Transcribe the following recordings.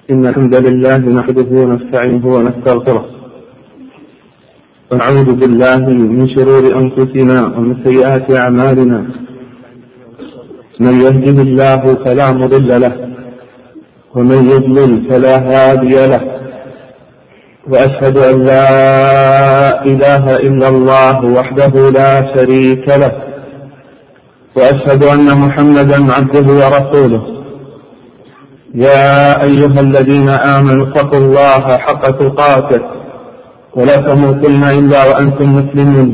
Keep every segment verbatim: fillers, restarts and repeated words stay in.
إن الحمد لله نحمده ونستعينه ونستغفره ونعوذ بالله من شرور أنفسنا ومن سيئات أعمالنا. من يهده الله فلا مضل له ومن يضلل فلا هادي له، وأشهد أن لا إله إلا الله وحده لا شريك له، وأشهد أن محمدا عبده ورسوله. يا أيها الذين آمنوا اتقوا الله حق تقاته ولا تموتن إلا وأنتم مسلمون.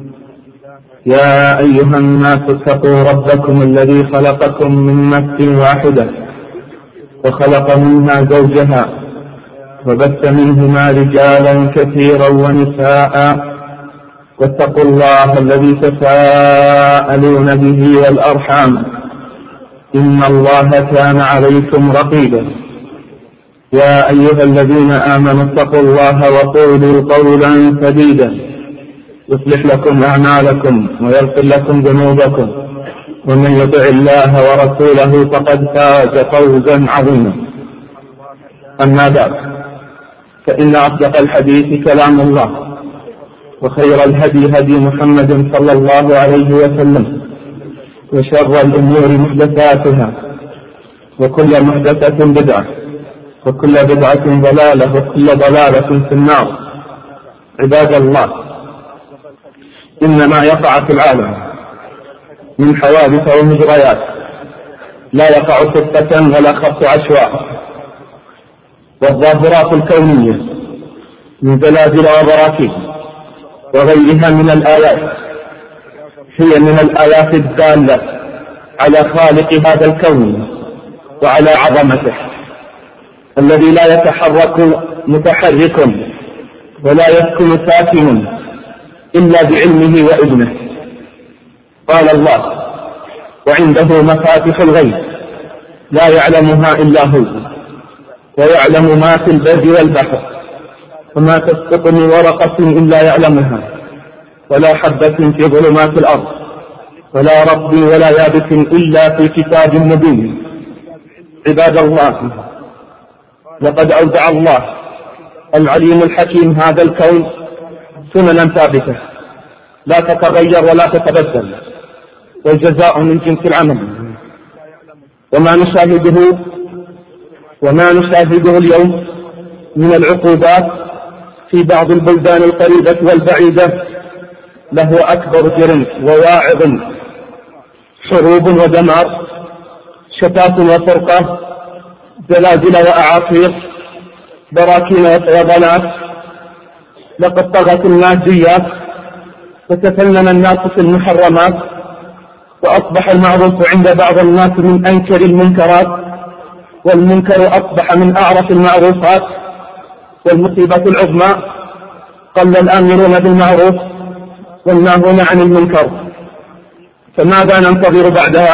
يا أيها الناس اتقوا ربكم الذي خلقكم من نفس واحدة وخلق منها زوجها وبث منهما رجالا كثيرا ونساء، واتقوا الله الذي تساءلون به والأرحام إن الله كان عليكم رقيبا. يا أيها الذين آمنوا اتقوا الله وقولوا قولا سديدا يصلح لكم أعمالكم ويغفر لكم ذنوبكم، ومن يطع الله ورسوله فقد فاز فوزا عظيما. أما بعد، فإن أصدق الحديث كلام الله، وخير الهدي هدي محمد صلى الله عليه وسلم، وشر الأمور محدثاتها، وكل محدثة بدعة، وكل بدعة ضلالة، وكل ضلالة في النار. عباد الله، إن ما يقع في العالم من حوادث ومجريات لا يقع صدفة ولا خط عشواء، والظاهرات الكونية من زلازل وبراكين وغيرها من الآيات هي من الآيات الدالة على خالق هذا الكون وعلى عظمته، الذي لا يتحرك متحرك ولا يسكن ساكن إلا بعلمه وإذنه. قال الله: وعنده مفاتح الغيب لا يعلمها إلا هو، ويعلم ما في البر والبحر، وما تسقط من ورقة إلا يعلمها، ولا حبة في ظلمات الأرض، ولا رطب ولا يابس إلا في كتاب مبين. عباد الله، لقد أودع الله العليم الحكيم هذا الكون سننا ثابتة لا تتغير ولا تتبدل، والجزاء من جنس العمل. وما نشاهده وما نشاهده اليوم من العقوبات في بعض البلدان القريبة والبعيدة له أكبر جرم وواعظ، حروب ودمار، شتات وفرقة، زلازل وأعاصير، براكين وفيضانات. لقد طغت الماديات وتفنن الناس في المحرمات، وأصبح المعروف عند بعض الناس من أنكر المنكرات، والمنكر أصبح من أعرف المعروفات. والمصيبة العظمى قل الآمرون بالمعروف والناهون عن المنكر، فماذا ننتظر بعدها؟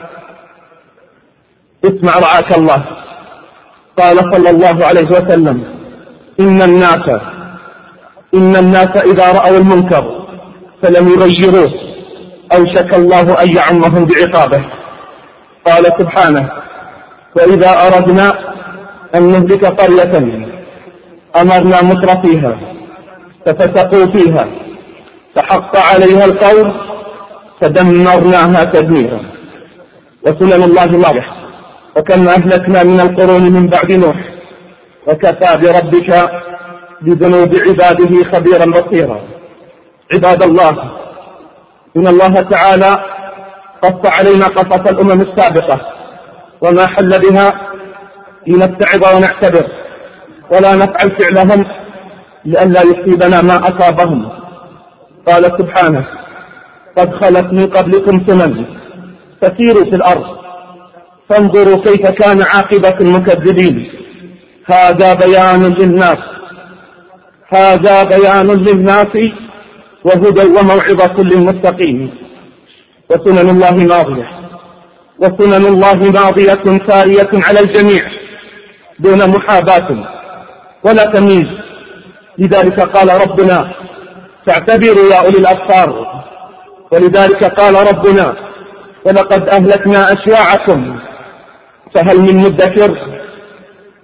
اسمع رعاك الله. قال صلى الله عليه وسلم: إن الناس إن الناس إذا رأوا المنكر فلم يغيروه أوشك الله أن يعمهم بعقابه. قال سبحانه: وإذا أردنا أن نهلك قرية أمرنا مترفيها ففسقوا فيها فحق عليها القول فدمرناها تدميرا. وسنن الله واضحة، وكم أهلكنا من القرون من بعد نوح، وكفى بربك بذنوب عباده خبيرا بصيرا. عباد الله، إن الله تعالى قص علينا قصص الأمم السابقة وما حل بها لنتعظ ونعتبر ولا نفعل فعلهم لئلا يصيبنا ما أصابهم. قال سبحانه: قد خلت من قبلكم سنن فسيروا في الأرض فانظروا كيف كان عاقبة المكذبين. هذا بيان للناس هذا بيان للناس وهدى وموعظة للمتقين. وسنن الله ماضية وسنن الله ماضية سارية على الجميع دون محاباة ولا تمييز. لذلك قال ربنا: فاعتبروا يا أولي الأبصار. ولذلك قال ربنا: ولقد أهلكنا أشياعكم فهل من مدكر؟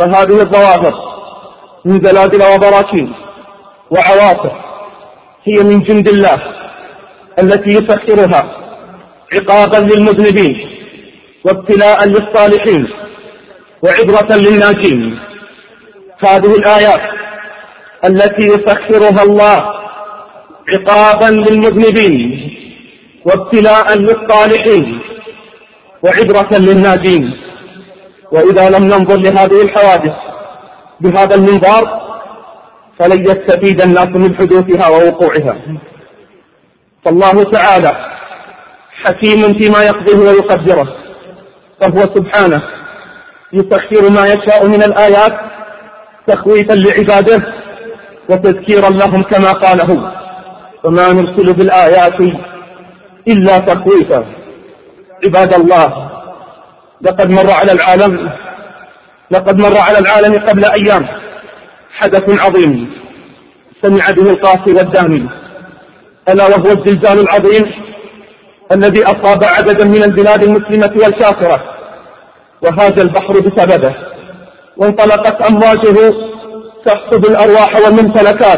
فهذه الظواهر من زلازل وبراكين وعواصف هي من جند الله التي يسخرها عقابا للمذنبين وابتلاء للصالحين وعبرة للناجين. هذه الآيات التي يسخرها الله عقابا للمذنبين وابتلاء للصالحين وعبرة للناجين. وإذا لم ننظر لهذه الحوادث بهذا المنظار فلن يستفيد الناس من حدوثها ووقوعها. فالله تعالى حكيم فيما يقضيه ويقدره، فهو سبحانه يسخر ما يشاء من الآيات تخويفا لعباده وتذكيرا لهم كما قاله: وما نرسل بالآيات إلا تخويفا. عباد الله، لقد مر على العالم لقد مر على العالم قبل أيام حدث عظيم سمع به القاسي والداني، ألا وهو الزلزال العظيم الذي أصاب عددا من البلاد المسلمة والكافرة، وهاج البحر بسببه، وانطلقت أمواجه تحصد الأرواح والممتلكات،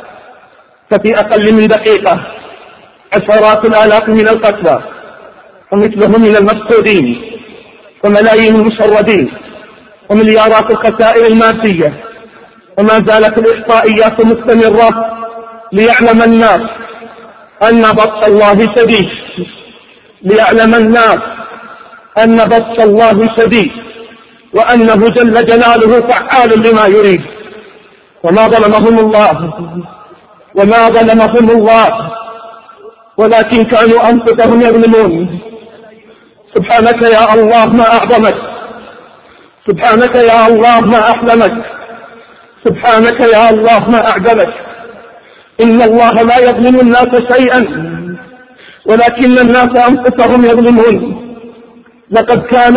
ففي أقل من دقيقة عشرات الآلاف من القتلى ومثلهم من المفقودين وملايين المشردين ومليارات الخسائر المادية. وما زالت الإحصائيات مستمرة ليعلم الناس أن بطش الله شديد ليعلم الناس أن بطش الله شديد وأنه جل جلاله فعال لما يريد. وما ظلمهم الله وما ظلمهم الله ولكن كانوا أنفسهم يظلمون. سبحانك يا الله ما أعظمك، سبحانك يا الله ما أحلمك، سبحانك يا الله ما أعجبك. إن الله لا يظلم الناس شيئا ولكن الناس أنفسهم يظلمون. لقد كان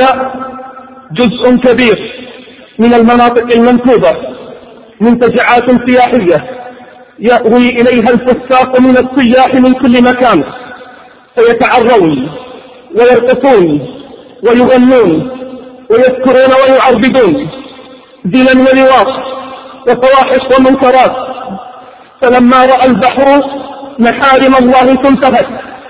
جزء كبير من المناطق المنكوبة منتجعات سياحية يأوي إليها الفساق من السياح من كل مكان، فيتعرون ويرقصون ويغنون ويذكرون ويعربدون زنا ولواط وفواحش ومنكرات. فلما رأى البحر محارم الله تنتهك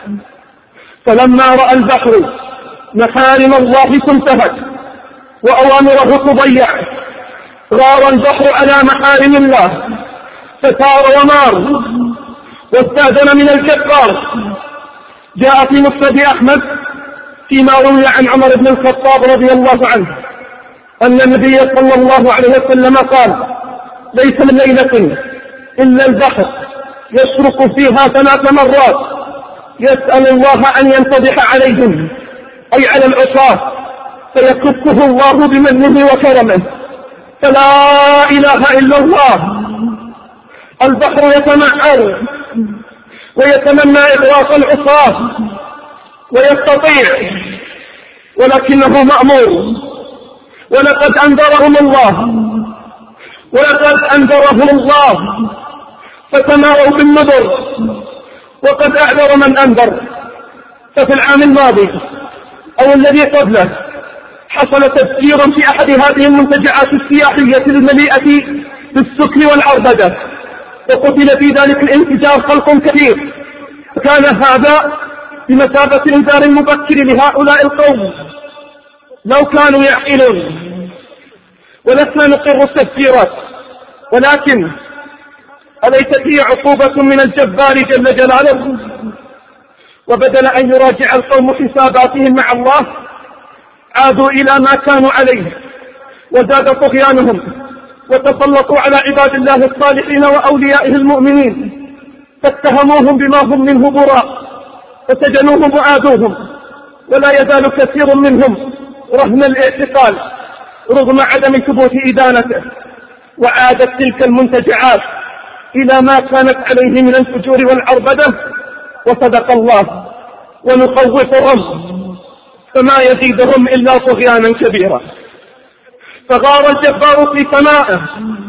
فلما رأى البحر محارم الله تنتهك وأوامره تضيع، غار البحر على محارم الله فثار ومار واستأذن من الجبار. جاء في مسند أحمد فيما روي عن عمر بن الخطاب رضي الله عنه أن النبي صلى الله عليه وسلم قال: ليس من ليلة إلا البحر يشرق فيها ثلاث مرات يسأل الله أن ينتضح عليهم أي على العصاة فيكفه الله بمنه وكرمه. فلا إله إلا الله. البحر يتمعر ويتمنى إغراق العصاة ويستطيع ولكنه مأمور. ولقد أنذرهم الله ولقد أنذرهم الله فتماروا بالنذر وقد أعذر من أنذر. ففي العام الماضي أو الذي قبله حصل تفجير في أحد هذه المنتجعات السياحية المليئة بالسكر والعربدة، وقتل في ذلك الانفجار خلق كثير. فكان هذا بمثابة انذار مبكر لهؤلاء القوم لو كانوا يعقلون. ولسنا نقر التفجيرات، ولكن أليست هي عقوبة من الجبار جل جلاله؟ وبدل أن يراجع القوم حساباتهم مع الله عادوا إلى ما كانوا عليه وزاد طغيانهم وتسلطوا على عباد الله الصالحين وأوليائه المؤمنين، فاتهموهم بما هم منه براء فسجنوهم وآذوهم. ولا يزال كثير منهم رهن الاعتقال رغم عدم ثبوت إدانته. وعادت تلك المنتجعات إلى ما كانت عليه من الفجور والعربدة. وصدق الله ونخوفهم فما يزيدهم إلا طغيانا كبيرا. فغار الجبار في سمائه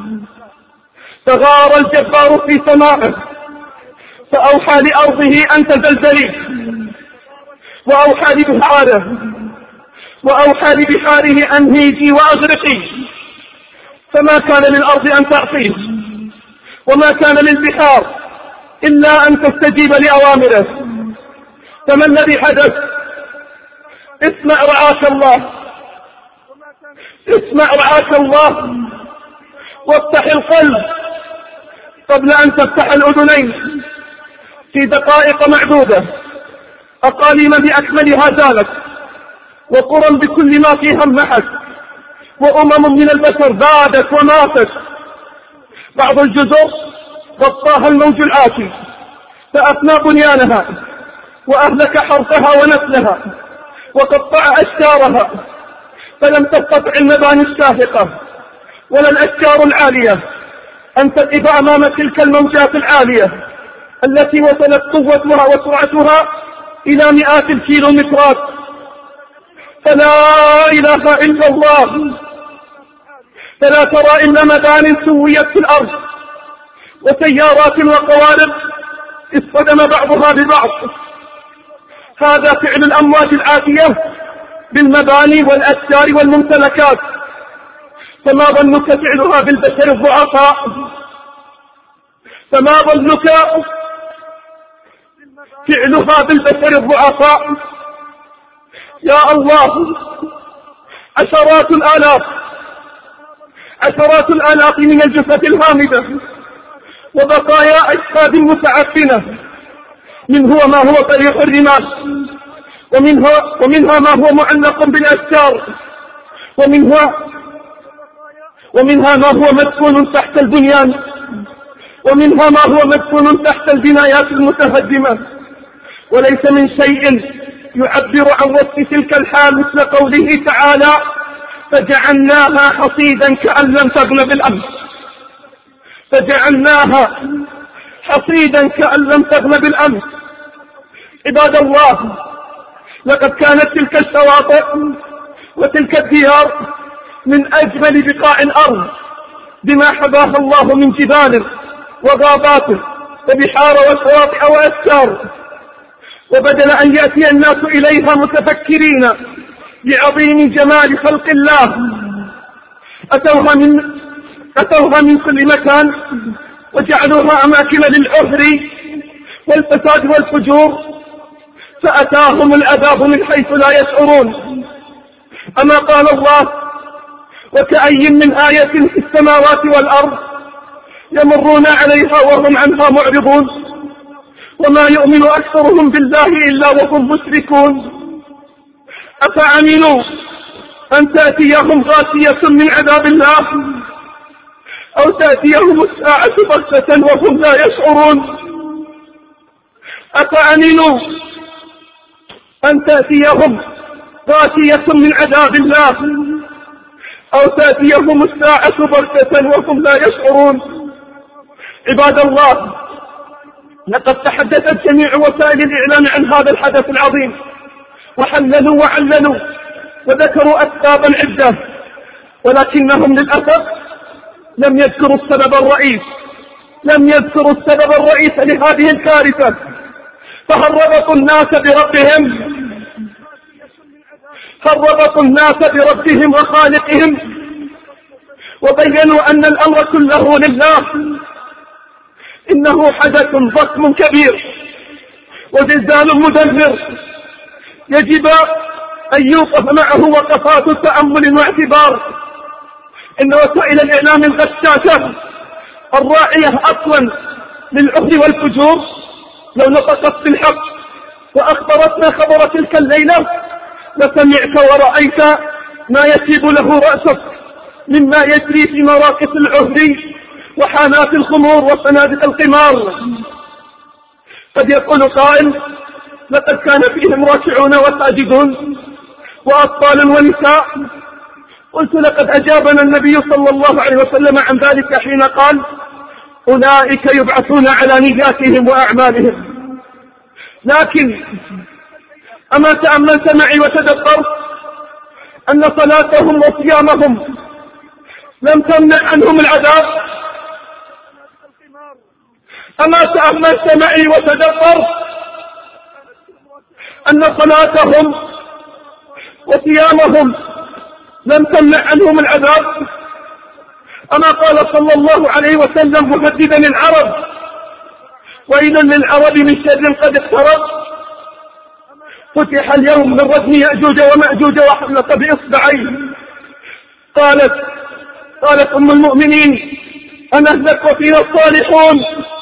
فغار الجبار في سمائه فأوحى لأرضه أن تزلزلي، وأوحى لبحاره وأوحى لبحاره أن هيجي وأغرقي. فما كان للأرض أن تعصيه، وما كان للبحار إلا أن تستجيب لأوامره. فما الذي حدث؟ اسمع رعاك الله، اسمع رعاك الله، وافتح القلب قبل أن تفتح الأذنين. في دقائق معدودة أقاليم بأكملها زالت، وقرى بكل ما فيها انمحت، وأمم من البشر بادت وماتت. بعض الجزر غطاها الموج الآتي فأفنى بنيانها وأهلك حرثها ونسلها وقطع أشجارها، فلم تستطع المباني الشاهقة ولا الأشجار العالية أن تقف أمام تلك الموجات العالية التي وصلت قوتها وسرعتها إلى مئات الكيلومترات. فلا إله إلا الله. فلا ترى إلا مبان سويت في الأرض وسيارات وقوارب اصطدم بعضها ببعض. هذا فعل الأمواج الآتية بالمباني والأشجار والممتلكات، فما ظنك فعلها بالبشر الضعفاء؟ فما ظنك فعلها بالبشر الضعفاء؟ يا الله، عشرات الآلاف عشرات الآلاف من الجثث الهامدة وبقايا أجساد متعفنة، منها ما هو طريح الرمال، ومنها, ومنها ما هو معلق بالأشجار، ومنها ومنها ما هو مدفون تحت البنيان، ومنها ما هو مدفون تحت البنايات المتهدمة. وليس من شيء يعبر عن وصف تلك الحال مثل قوله تعالى: فجعلناها حصيدا كأن لم تغن بالأمس. فجعلناها حصيدا كأن لم تغن بالأمس. عباد الله، لقد كانت تلك الشواطئ وتلك الديار من أجمل بقاع الأرض بما حباها الله من جبال وغابات وبحار وشواطئ وأشجار، وبدل أن يأتي الناس إليها متفكرين بعظيم جمال خلق الله أتوها من, أتوها من كل مكان وجعلوها أماكن للعهر والفساد والفجور، فأتاهم العذاب من حيث لا يشعرون. أما قال الله: وكأي من آية في السماوات والأرض يمرون عليها وهم عنها معرضون، وما يؤمن أكثرهم بالله إلا وهم مشركون. أفأمنوا أن تأتيهم غاشية من عذاب الله أو تأتيهم الساعة بغتة وهم لا يشعرون؟ أفأمنوا أن تأتيهم غاشية من عذاب الله أو تأتيهم الساعة بغتة وهم لا يشعرون. عباد الله، لقد تحدثت جميع وسائل الإعلام عن هذا الحدث العظيم، وحللوا وعللوا وذكروا أسبابا عدة، ولكنهم للأسف لم يذكروا السبب الرئيس لم يذكروا السبب الرئيس لهذه الكارثة. فهل ربطوا الناس بربهم هل ربطوا الناس بربهم وخالقهم وبينوا أن الأمر كله لله؟ إنه حدث ضخم كبير وزلزال مدمر يجب أن يوقف معه وقفات تأمل واعتبار. إن وسائل الإعلام الغشاشة الراعية أصلا للعهد والفجور لو نطقت بالحق وأخبرتنا خبر تلك الليلة لسمعت ورأيت ما يشيب له رأسك مما يجري في مراكز العهد وحانات الخمور وفنادق القمار. قد يقول قائل: لقد كان فيهم راكعون وساجدون وأطفال ونساء. قلت: لقد أجابنا النبي صلى الله عليه وسلم عن ذلك حين قال: أولئك يبعثون على نياتهم وأعمالهم. لكن أما تأملت معي وتدبرت أن صلاتهم وصيامهم لم تمنع عنهم العذاب؟ أما تأملت معي وتدبرت أن صلاتهم وصيامهم لم تمنع عنهم العذاب؟ أما قال صلى الله عليه وسلم مهددا العرب: ويل للعرب من شر قد اقترب. فتح اليوم من ردم يأجوج ومأجوج وحلق بإصبعيه. قالت قالت أم المؤمنين: أنهلك وفينا الصالحون؟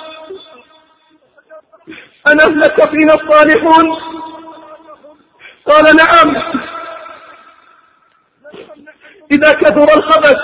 أنهلك وفينا الصالحون؟ قال: نعم. إذا كثر الخبث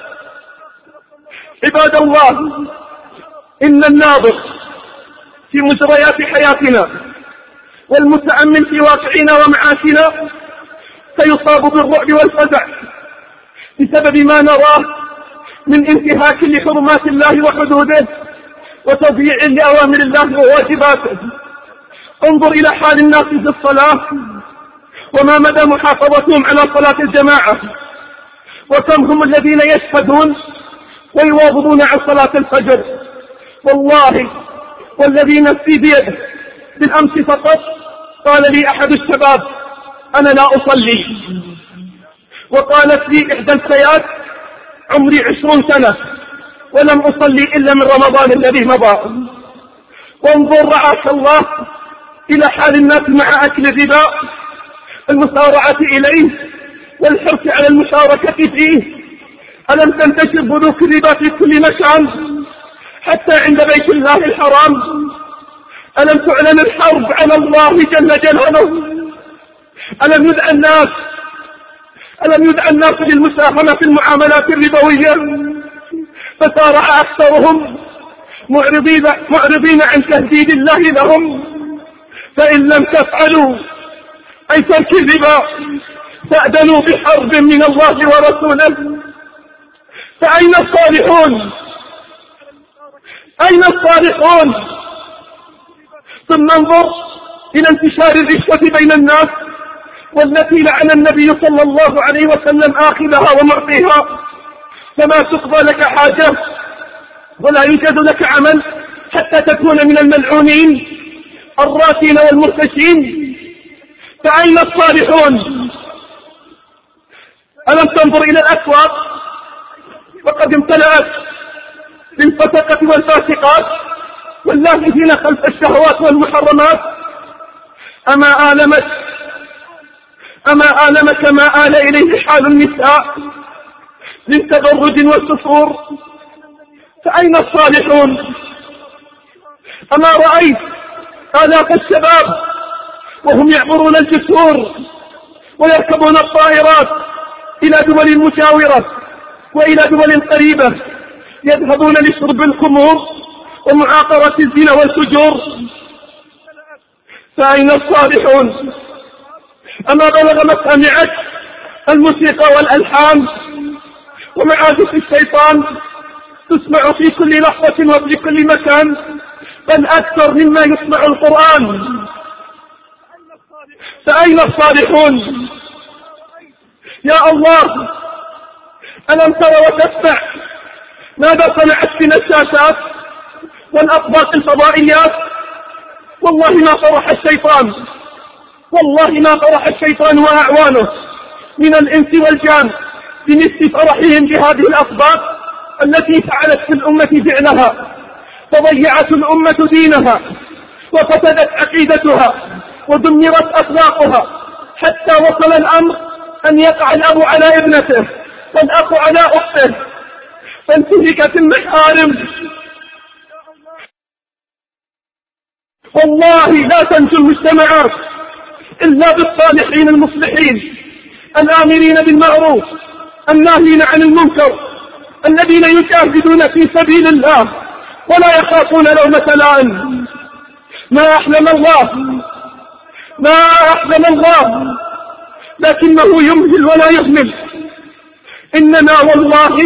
عباد الله، إن الناظر في مجريات حياتنا والمتأمل في واقعنا ومعاشنا سيصاب بالرعب والفزع بسبب ما نراه من انتهاك لحرمات الله وحدوده وتضييع لأوامر الله وواجباته. انظر إلى حال الناس في الصلاة وما مدى محافظتهم على صلاة الجماعة، وكم هم الذين يشهدون ويواظبون عن صلاة الفجر. والله والذي نفسي بيده، بالأمس فقط قال لي أحد الشباب: أنا لا أصلي. وقالت لي إحدى الفتيات: عمري عشرون سنة ولم أصلي إلا من رمضان الذي مضى. وانظر رعاك الله إلى حال الناس مع أكل الربا، المسارعة إليه والحرص على المشاركة فيه. ألم تنتشر بنوك الربا في كل مكان حتى عند بيت الله الحرام؟ ألم تعلن الحرب على الله جل جلاله؟ ألم يدعى الناس ألم يدعى الناس للمساهمة في المعاملات الربوية؟ فسارع أكثرهم معرضين, معرضين عن تهديد الله لهم. فإن لم تفعلوا أي ترك الربا تأذنوا بحرب من الله ورسوله. فأين الصالحون؟ أين الصالحون؟ ثم انظر إلى انتشار الرشوة بين الناس، والتي لعن النبي صلى الله عليه وسلم آخذها ومعطيها. فما تقضى لك حاجة ولا يوجد لك عمل حتى تكون من الملعونين الراشين والمرتشين. فأين الصالحون؟ ألم تنظر إلى الأسواق وقد امتلأت بالفتقة والفاسقات واللاهثين خلف الشهوات والمحرمات؟ أما آلمت أما آلمك ما آل إليه حال النساء من تبرج والسفور؟ فأين الصالحون؟ أما رأيت آلاف الشباب وهم يعبرون الجسور ويركبون الطائرات إلى دول مجاورة وإلى دول قريبة، يذهبون لشرب الخمور ومعاقرة الزنا والفجور؟ فأين الصالحون؟ أما بلغ مسامعك الموسيقى والألحان ومعازف الشيطان تسمع في كل لحظة وفي كل مكان، بل أكثر مما يسمع القرآن؟ فأين الصالحون؟ يا الله، ألم ترى وتسمع ماذا صنعت فينا الشاشات والأطباق الفضائيات؟ والله ما فرح الشيطان والله ما فرح الشيطان وأعوانه من الإنس والجان بمثل فرحهم بهذه الأطباق التي فعلت في الأمة فعلها، فضيعت الأمة دينها وفسدت عقيدتها ودمرت أخلاقها، حتى وصل الأمر أن يقع الأب على ابنته والأخ على أخته، فانتهكت المحارم. والله لا تنجو المجتمعات إلا بالصالحين المصلحين الآمرين بالمعروف الناهين عن المنكر، الذين يجاهدون في سبيل الله ولا يخافون لومة لائم. ما أحلم الله ما أحلم الله لكنه يمهل ولا يهمل. إننا والله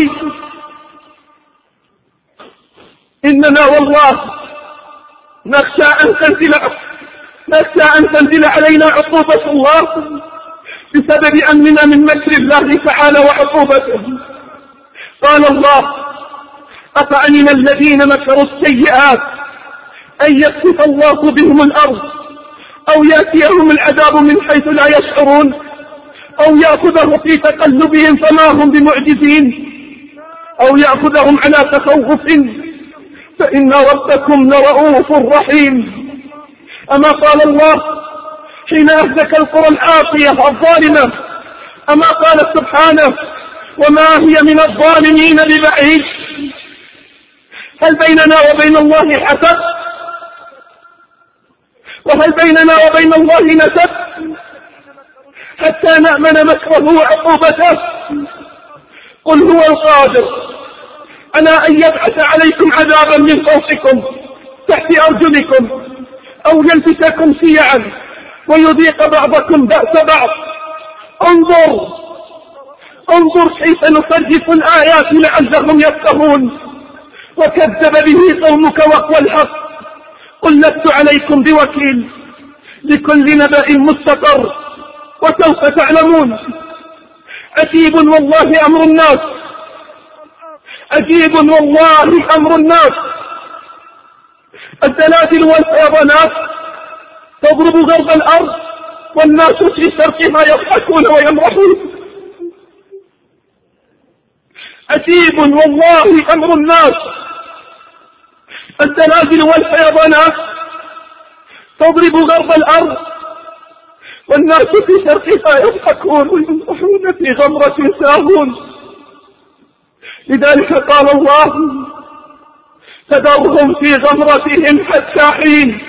إننا والله نخشى أن تنزل نخشى أن تنزل علينا عقوبة الله بسبب أمننا من مكر الله تعالى وعقوبته. قال الله: أفأمن الذين مكروا السيئات أن يخسف الله بهم الأرض أو يأتيهم العذاب من حيث لا يشعرون أو يأخذه في تقلبهم فما هم بمعجزين. أو يأخذهم على تخوف فإن ربكم لرؤوف رحيم. أما قال الله حين أهلك القرى العاصية الظالمة، أما قال سبحانه وما هي من الظالمين ببعيد. هل بيننا وبين الله حسد؟ وهل بيننا وبين الله نسب حتى نأمن مكره وعقوبته؟ قل هو القادر على أن يبعث عليكم عذابا من فوقكم تحت أرجلكم أو يلبسكم شيعا ويذيق بعضكم بأس بعض. انظر انظر كيف نصرف الآيات لعلهم يفقهون. وكذب به قومك وهو الحق. قل لست عليكم بوكيل، لكل نبأ مستقر وسوف تعلمون. عجيب والله أمر الناس، عجيب والله أمر الناس. الزلازل والفيضانات تضرب غرب الأرض والناس في شرقها يضحكون ويمرحون. عجيب والله أمر الناس. الزلازل والفيضانات تضرب غرب الأرض والناس في شرقها يضحكون ويمرحون في غمرة ساهون. لذلك قال الله فذرهم في غمرتهم حتى حين.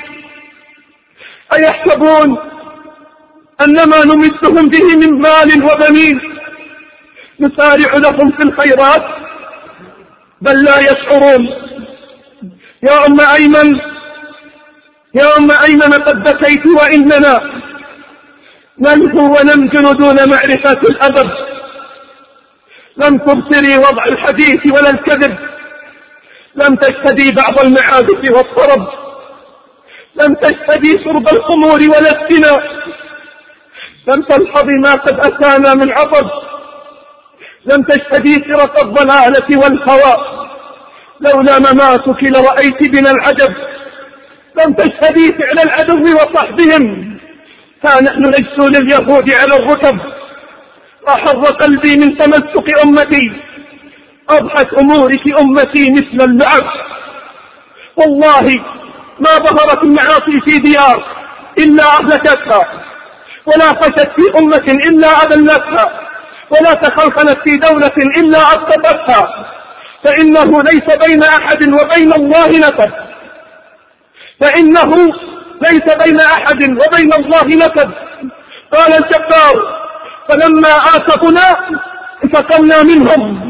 أيحسبون أنما نمدهم به من مال وبنين نسارع لهم في الخيرات بل لا يشعرون. يا أم أيمن يا أم أيمن قد بكيت وإننا ننهو ونمجن دون معرفة الأدب. لم تبصري وضع الحديث ولا الكذب، لم تشتدي بعض المعازف والطرب، لم تشتدي شرب الخمور ولا الزنا، لم تلحظي ما قد أتانا من عطب، لم تشتدي سرق الضلالة والهوى. لولا مماتك لرأيت بنا العجب. لم تشتدي فعل العدو وصحبهم. ها نحن نجسو لليهود على الركب. أحر قلبي من تمسك أمتي، أضحت أمورك أمتي مثل اللعب. والله ما ظهرت المعاصي في ديار إلا أهلكتها، ولا فشت في أمة إلا أذلتها، ولا تخلخلت في دولة إلا أسقطتها. فإنه ليس بين أحد وبين الله نسب، فإنه ليس بين أحد وبين الله نسب. قال الجبار فلما آسفنا انتقمنا منهم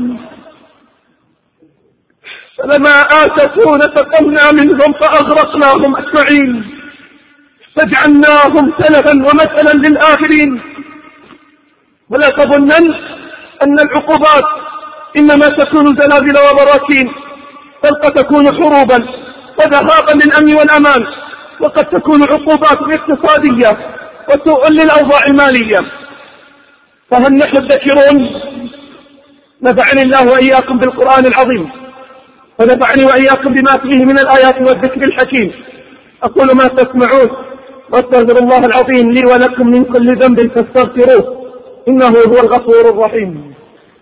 فلما آسفونا انتقمنا منهم فأغرقناهم أجمعين فجعلناهم سلفا ومثلا للآخرين. ولا تظنن أن العقوبات إنما تكون زلازل وبراكين، بل قد تكون حروبا وذهابا للأمن والأمان، وقد تكون عقوبات اقتصادية وسوء للأوضاع المالية. فهل نحن الذاكرون؟ نفعني الله وإياكم بالقرآن العظيم، ونفعني وإياكم بما فيه من الآيات والذكر الحكيم. أقول ما تسمعون واستغفر الله العظيم لي ولكم من كل ذنب فاستغفروه إنه هو الغفور الرحيم.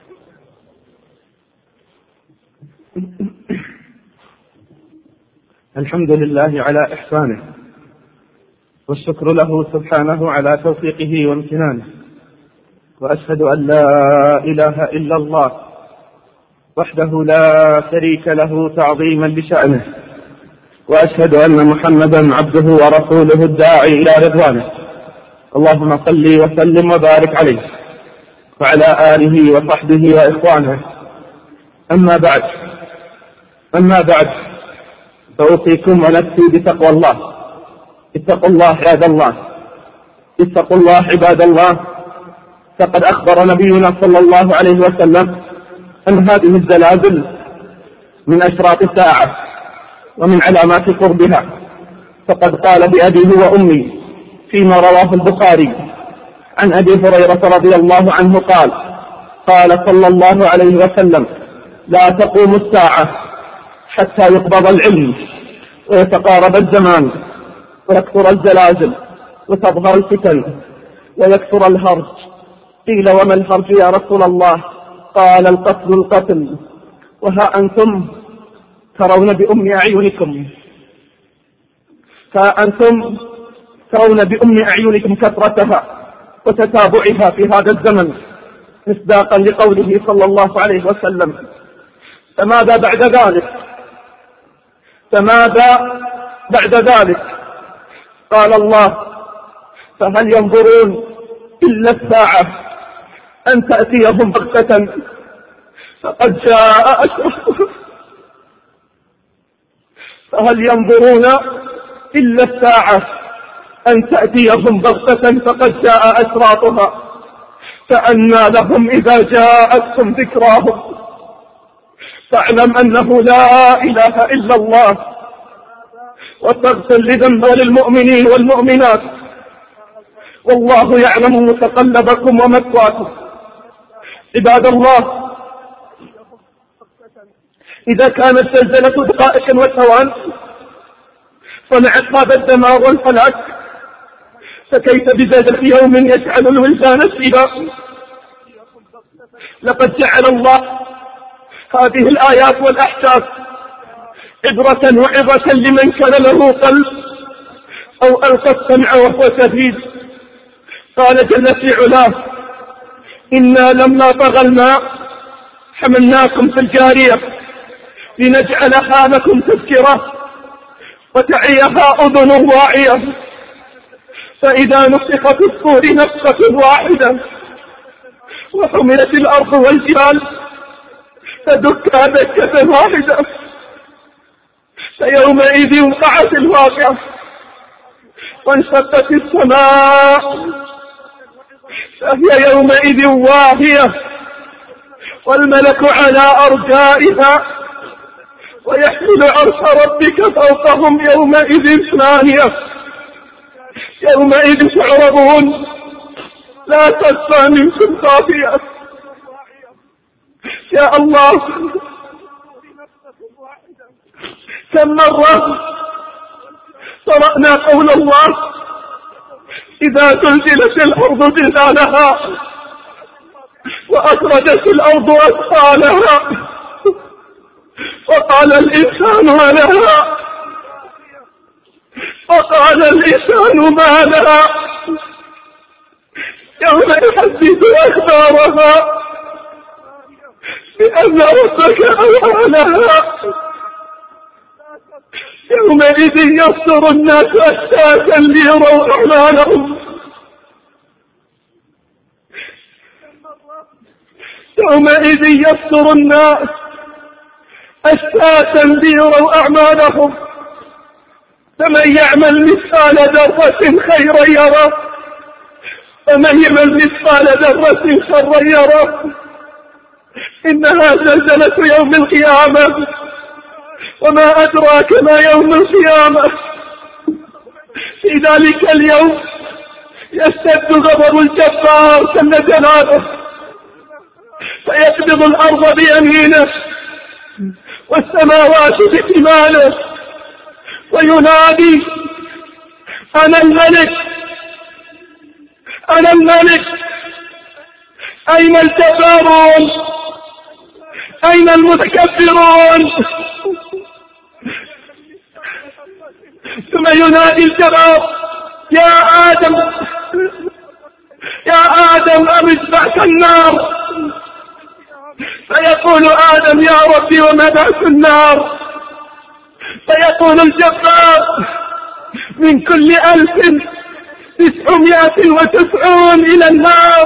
الحمد لله على إحسانه، والشكر له سبحانه على توفيقه وامتنانه، وأشهد أن لا إله إلا الله وحده لا شريك له تعظيما لشأنه، وأشهد أن محمدا عبده ورسوله الداعي إلى رضوانه. اللهم صل وسلم وبارك عليه وعلى آله وصحبه وإخوانه. أما بعد أما بعد فأوصيكم ونفسي بتقوى الله. اتقوا الله عباد الله، اتقوا الله عباد الله. فقد أخبر نبينا صلى الله عليه وسلم أن هذه الزلازل من أشراط الساعة ومن علامات قربها. فقد قال بأبيه وأمي فيما رواه البخاري عن أبي هريرة رضي الله عنه قال قال صلى الله عليه وسلم لا تقوم الساعة حتى يقبض العلم ويتقارب الزمان ويكثر الزلازل وتظهر الفتن ويكثر الهرج. قيل وما الهرج يا رسول الله؟ قال القتل القتل وها أنتم ترون بأم أعينكم فأنتم ترون بأم أعينكم كثرتها وتتابعها في هذا الزمن مصداقا لقوله صلى الله عليه وسلم. فماذا بعد ذلك؟ فماذا بعد ذلك؟ قال الله: فهل ينظرون إلا الساعة أن تأتيهم بغتة فقد جاء أشرطها. فهل ينظرون إلا الساعة أن تأتيهم بغتة فقد جاء أشراطها فأنى لهم إذا جاءتهم ذكراهم. فاعلم أنه لا إله إلا الله واستغفر لذنب للمؤمنين والمؤمنات والله يعلم متقلبكم ومثواكم. عباد الله، إذا كانت زلزلة دقائق وثوان صنعت هذا الدمار والفلك، فكيف بزلزلة يوم يجعل الولدان شيبا؟ لقد جعل الله هذه الآيات والأحداث عبرة وعظة لمن كان له قلب أو ألقى السمع وهو شهيد. قال جل في علاه: إنا لما طغى الماء حملناكم في الجارية لنجعلها لكم تذكرة وتعيها أذن واعية. فإذا نفخ في الصور نفخة واحدة وحملت الأرض والجبال فدكا دكة واحدة فيومئذ وقعت الواقعة وانشقت السماء فهي يومئذ واهية والملك على أرجائها ويحمل عرش ربك فوقهم يومئذ ثمانية. يومئذ تعرضون لا تخفى منكم خافية. يا الله، كم مرة قرأنا قول الله: إذا زلزلت الأرض زلزالها وأخرجت الأرض أثقالها وقال الإنسان ما لها وقال الإنسان ما لها يوم يحدث أخبارها بأن ربك أوحى لها. يومئذ يصدر الناس أشتاتا ليروا أعمالهم. يومئذ يصدر الناس أشتاتا ليروا أعمالهم فمن يعمل مثقال ذرة خيرا يره ومن يعمل مثقال ذرة شرا يره. إنها زلزلة يوم القيامة وما أدراك ما يوم القيامة. في ذلك اليوم يشتد غضب الجبار جل جلاله فيقبض الأرض بيمينه والسماوات بشماله وينادي: أنا الملك أنا الملك أين الجبارون أين المتكبرون؟ ثم ينادي الجبار: يا آدم يا آدم أمد بعث النار. فيقول آدم: يا ربي وما بعث النار؟ فيقول الجبار: من كل ألف تسعمائة وتسعون إلى النار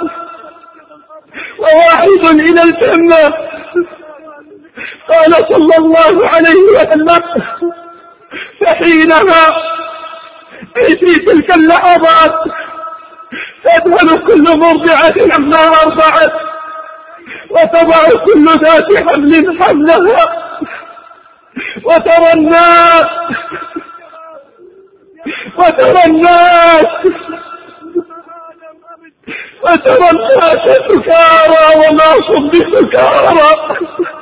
وواحد إلى الجنة. قال صلى الله عليه وسلم: فحينها في تلك اللحظات تذهل كل مرضعة عما أرضعت وتضع كل ذات حمل حملها وترى الناس وترى الناس وترى الناس سكارى وما هم بسكارى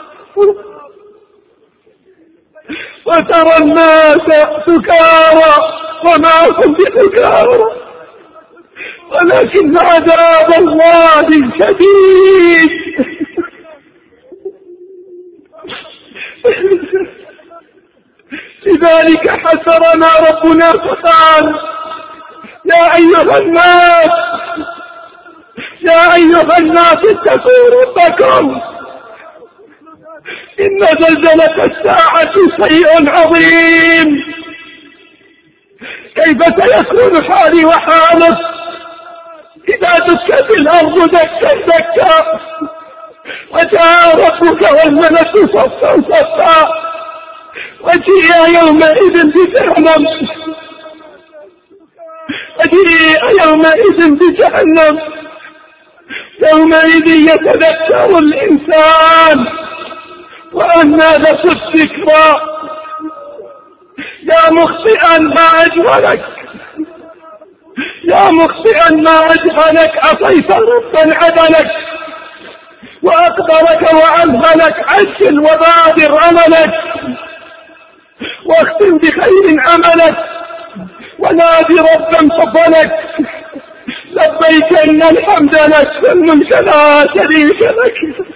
وترى الناس سكارى وما هم بسكارى ولكن عذاب الله شديد. لذلك حذرنا ربنا فقال: يا أيها الناس يا أيها الناس اتقوا ربكم إن زلزلة الساعة شيء عظيم. كيف سيكون حالي وحالك إذا دكت الأرض دكا دكا وجاء ربك والملك صفا صفا وجيء يومئذ بجهنم وجيء يومئذ بجهنم يومئذ يتذكر الإنسان وأنى له الذكرى. يا مخطئا ما أجهلك يا مخطئا ما أجهلك عصيت ربا عدلك وأقدرك وأمهلك. عجل وبادر أملك واختم بخير عملك ونادي ربا فضلك. لبيك إن الحمد لك والملك لا شريك لك.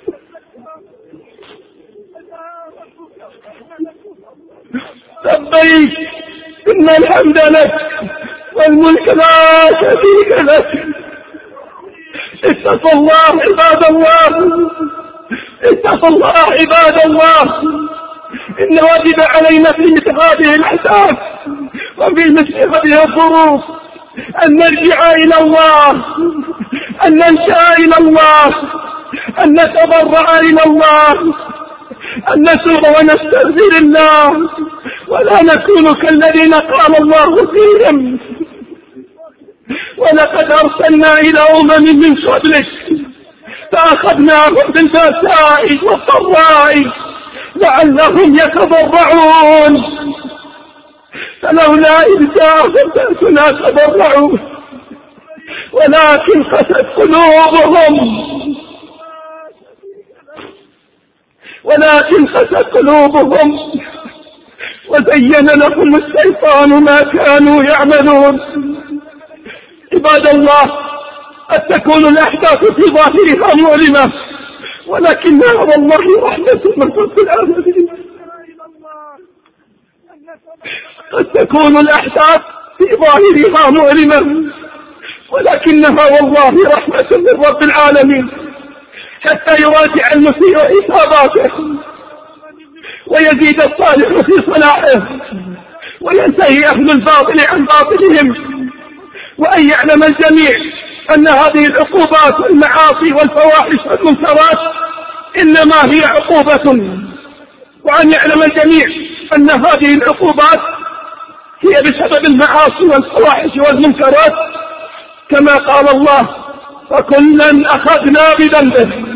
لبيك إن الحمد لك والملك لا شريك لك. اتقوا الله عباد الله اتقوا الله عباد الله. إن واجب علينا في مثل هذه الأحداث وفي مثل هذه الظروف أن نرجع إلى الله، أن ننشأ إلى الله، أن نتضرع إلى الله، أن نسوق ونستغفر الله ولا نكون كالذين قال الله فيهم: ولقد أرسلنا إلى أمم من قبلك فأخذناهم بالبأساء والضراء لعلهم يتضرعون فلولا إذ جاءهم بأسنا تضرعوا ولكن قست قلوبهم ولكن قست قلوبهم وزين لهم الشيطان ما كانوا يعملون. عباد الله، قد تكون الأحداث في ظاهرها مؤلمة ولكنها والله رحمة من رب العالمين. قد تكون الأحداث في ظاهرها مؤلمة ولكنها والله رحمة من رب العالمين، حتى يراجع المسيء حساباته ويزيد الصالح في صلاحه وينتهي أهل الباطل عن باطلهم، وأن يعلم الجميع أن هذه العقوبات والمعاصي والفواحش والمنكرات إنما هي عقوبة، وأن يعلم الجميع أن هذه العقوبات هي بسبب المعاصي والفواحش والمنكرات، كما قال الله: فكلا أخذنا بذنبه.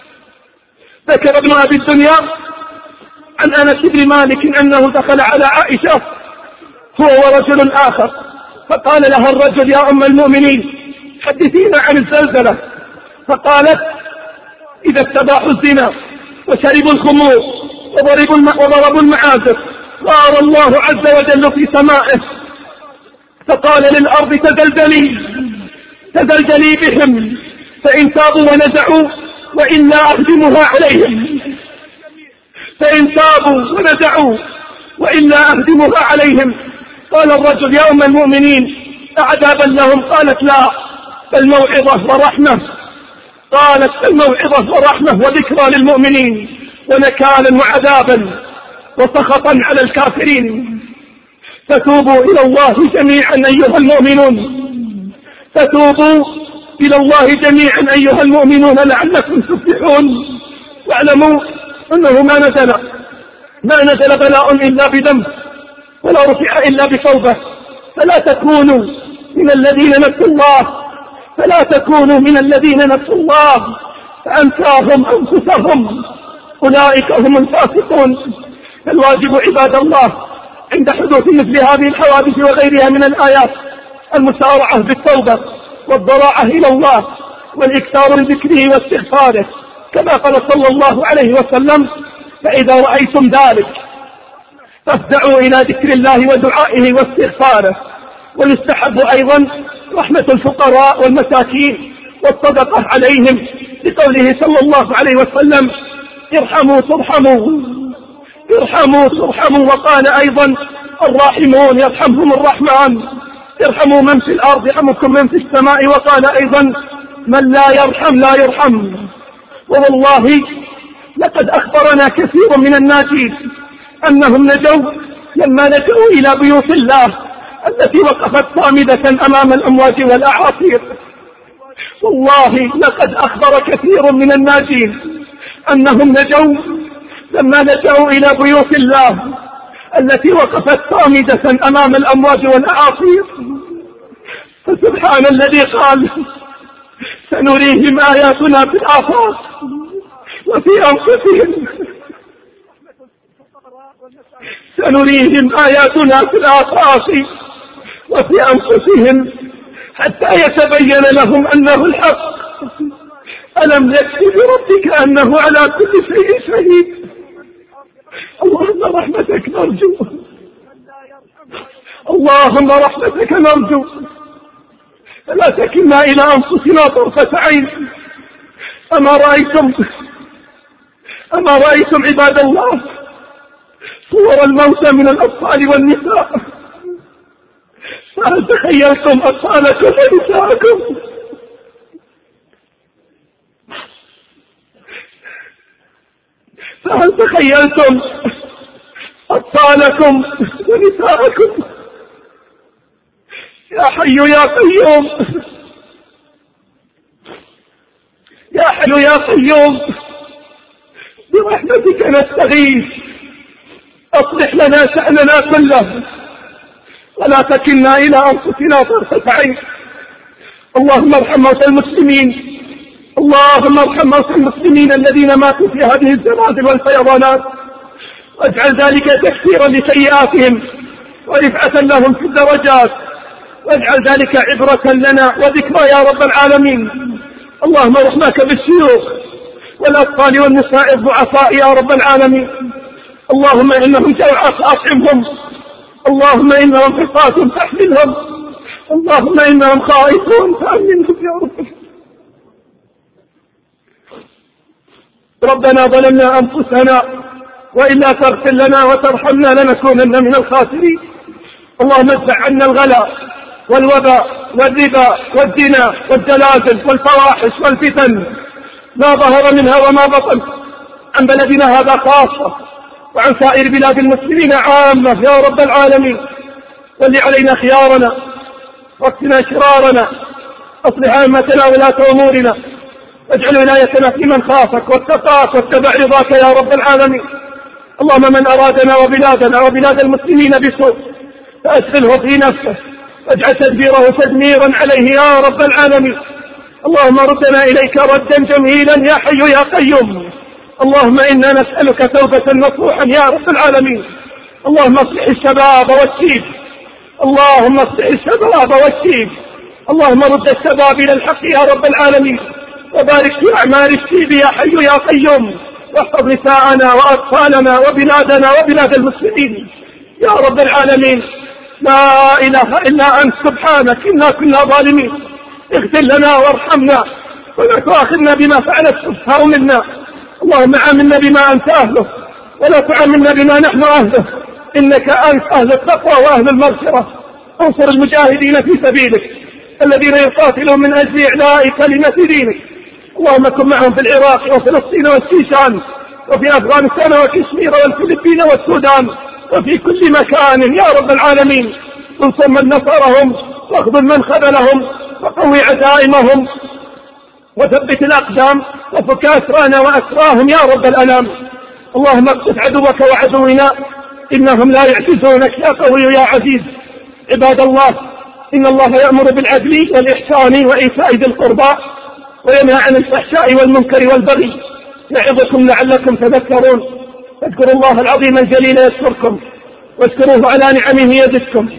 ذكر ابن أبي الدنيا عن أنس بن مالك أنه دخل على عائشة هو ورجل آخر، فقال لها الرجل: يا أم المؤمنين حدثينا عن الزلزلة. فقالت: إذا اتبعوا الزنا وشربوا الخمور وضربوا المعازف صار الله عز وجل في سمائه فقال للأرض: تزلزلي تزلزلي بهم فإن تابوا ونزعوا وإلا أهدمها عليهم فإن تابوا ونزعوا وإلا أهدمها عليهم. قال الرجل: يا أم المؤمنين أعذابا لهم؟ قالت: لا، بل موعظة ورحمة. قالت: الموعظة ورحمة وذكرى للمؤمنين ونكالا وعذابا وسخطا على الكافرين. فتوبوا إلى الله جميعا أيها المؤمنون فتوبوا إلى الله جميعا أيها المؤمنون لعلكم تفلحون. واعلموا أنه ما نزل ما نزل بلاء إلا بذنب ولا رفع إلا بتوبة، فلا تكونوا من الذين نسوا الله فلا تكونوا من الذين نسوا الله فأنساهم أنفسهم أولئك هم الفاسقون. الواجب عباد الله عند حدوث مثل هذه الحوادث وغيرها من الآيات المسارعة بالتوبة والضراعة إلى الله والإكثار من ذكره واستغفاره، كما قال صلى الله عليه وسلم: فإذا رأيتم ذلك فافزعوا إلى ذكر الله ودعائه واستغفاره. ويستحب أيضا رحمة الفقراء والمساكين والصدقة عليهم، لقوله صلى الله عليه وسلم: ارحموا ترحموا ارحموا ترحموا. وقال أيضا الراحمون يرحمهم الرحمن، ارحموا من في الأرض يرحمكم من في السماء. وقال أيضا من لا يرحم لا يرحم. والله لقد أخبرنا كثير من الناجين أنهم نجوا لما لجأوا إلى بيوت الله التي وقفت صامدة أمام الأمواج والأعاصير. والله لقد أخبر كثير من الناجين أنهم نجوا لما لجأوا إلى بيوت الله التي وقفت صامدة أمام الأمواج والأعاصير. فسبحان الذي قال سنريهم آياتنا في الآفاق وفي أنفسهم سنريهم آياتنا في الآفاق وفي أنفسهم حتى يتبين لهم أنه الحق. ألم يكفي بربك أنه على كل شيء شهيد. اللهم رحمتك نرجو، اللهم رحمتك نرجو، فلا تكلنا إلى أنفسنا طرفة عين. أما رأيتم أما رأيتم عباد الله صور الموتى من الأطفال والنساء؟ فهل تخيلتم أطفالكم ونساءكم؟ فهل تخيلتم أطفالكم ونساءكم؟ يا حي يا قيوم، يا حي يا قيوم، برحمتك نستغيث، أصلح لنا شأننا كله ولا تكلنا إلى أنفسنا طرفة عين. اللهم ارحم موتى المسلمين، اللهم ارحم موتى المسلمين الذين ماتوا في هذه الزلازل والفيضانات، واجعل ذلك تكفيرا لسيئاتهم ورفعة لهم في الدرجات، واجعل ذلك عبرة لنا وذكرى يا رب العالمين. اللهم رحمك بالشيوخ والأطفال والنساء الضعفاء يا رب العالمين. اللهم إنهم جوعى فأطعمهم، اللهم إنهم حفاة فاحملهم، اللهم إنهم خائفون فأمنهم يا رب. ربنا ظلمنا أنفسنا وإلا تغفر لنا وترحمنا لنكونن من الخاسرين. اللهم ادفع عنا الغلا والوباء والربا والزنا والزلازل والفواحش والفتن ما ظهر منها وما بطن عن بلدنا هذا خاصة وعن سائر بلاد المسلمين عامة يا رب العالمين. ول علينا خيارنا واكفنا شرارنا، أصلح أئمتنا ولاة أمورنا، واجعل ولايتنا في من خافك واتقاك واتبع رضاك يا رب العالمين. اللهم من أرادنا وبلادنا وبلاد المسلمين بسوء فأشغله في نفسه واجعل تدبيره تدميرا عليه يا رب العالمين. اللهم ردنا إليك ردا جميلا يا حي يا قيوم. اللهم إنا نسألك توبة نصوحا يا رب العالمين. اللهم اصلح الشباب والشيب، اللهم اصلح الشباب والشيب، اللهم رد الشباب إلى الحق يا رب العالمين، وبارك في أعمال الشيب يا حي يا قيوم، واحفظ نساءنا وأطفالنا وبلادنا وبلاد المسلمين يا رب العالمين. لا إله إلا أنت سبحانك إنا كنا ظالمين. اغفر لنا وارحمنا ولا تؤاخذنا بما فعل السفهاء منا. اللهم عاملنا بما أنت أهله ولا تعاملنا بما نحن أهله، إنك أنت أهل التقوى وأهل المغفرة. انصر المجاهدين في سبيلك الذين يقاتلون من أجل إعلاء كلمة دينك. اللهم كن معهم في العراق وفلسطين والشيشان وفي أفغانستان وكشمير والفلبين والسودان وفي كل مكان يا رب العالمين. انصر من نصرهم واخذل من خذلهم وقوي عزائمهم وثبت الأقدام وفك أسرانا وأسراهم يا رب الأنام. اللهم اقصد عدوك وعدونا إنهم لا يعجزونك يا قوي يا عزيز. عباد الله، إن الله يأمر بالعدل والإحسان وإيتاء ذي القربى وينهى عن الفحشاء والمنكر والبغي يعظكم لعلكم تذكرون. فاذكروا الله العظيم الجليل يذكركم واشكروه على نعمه يزدكم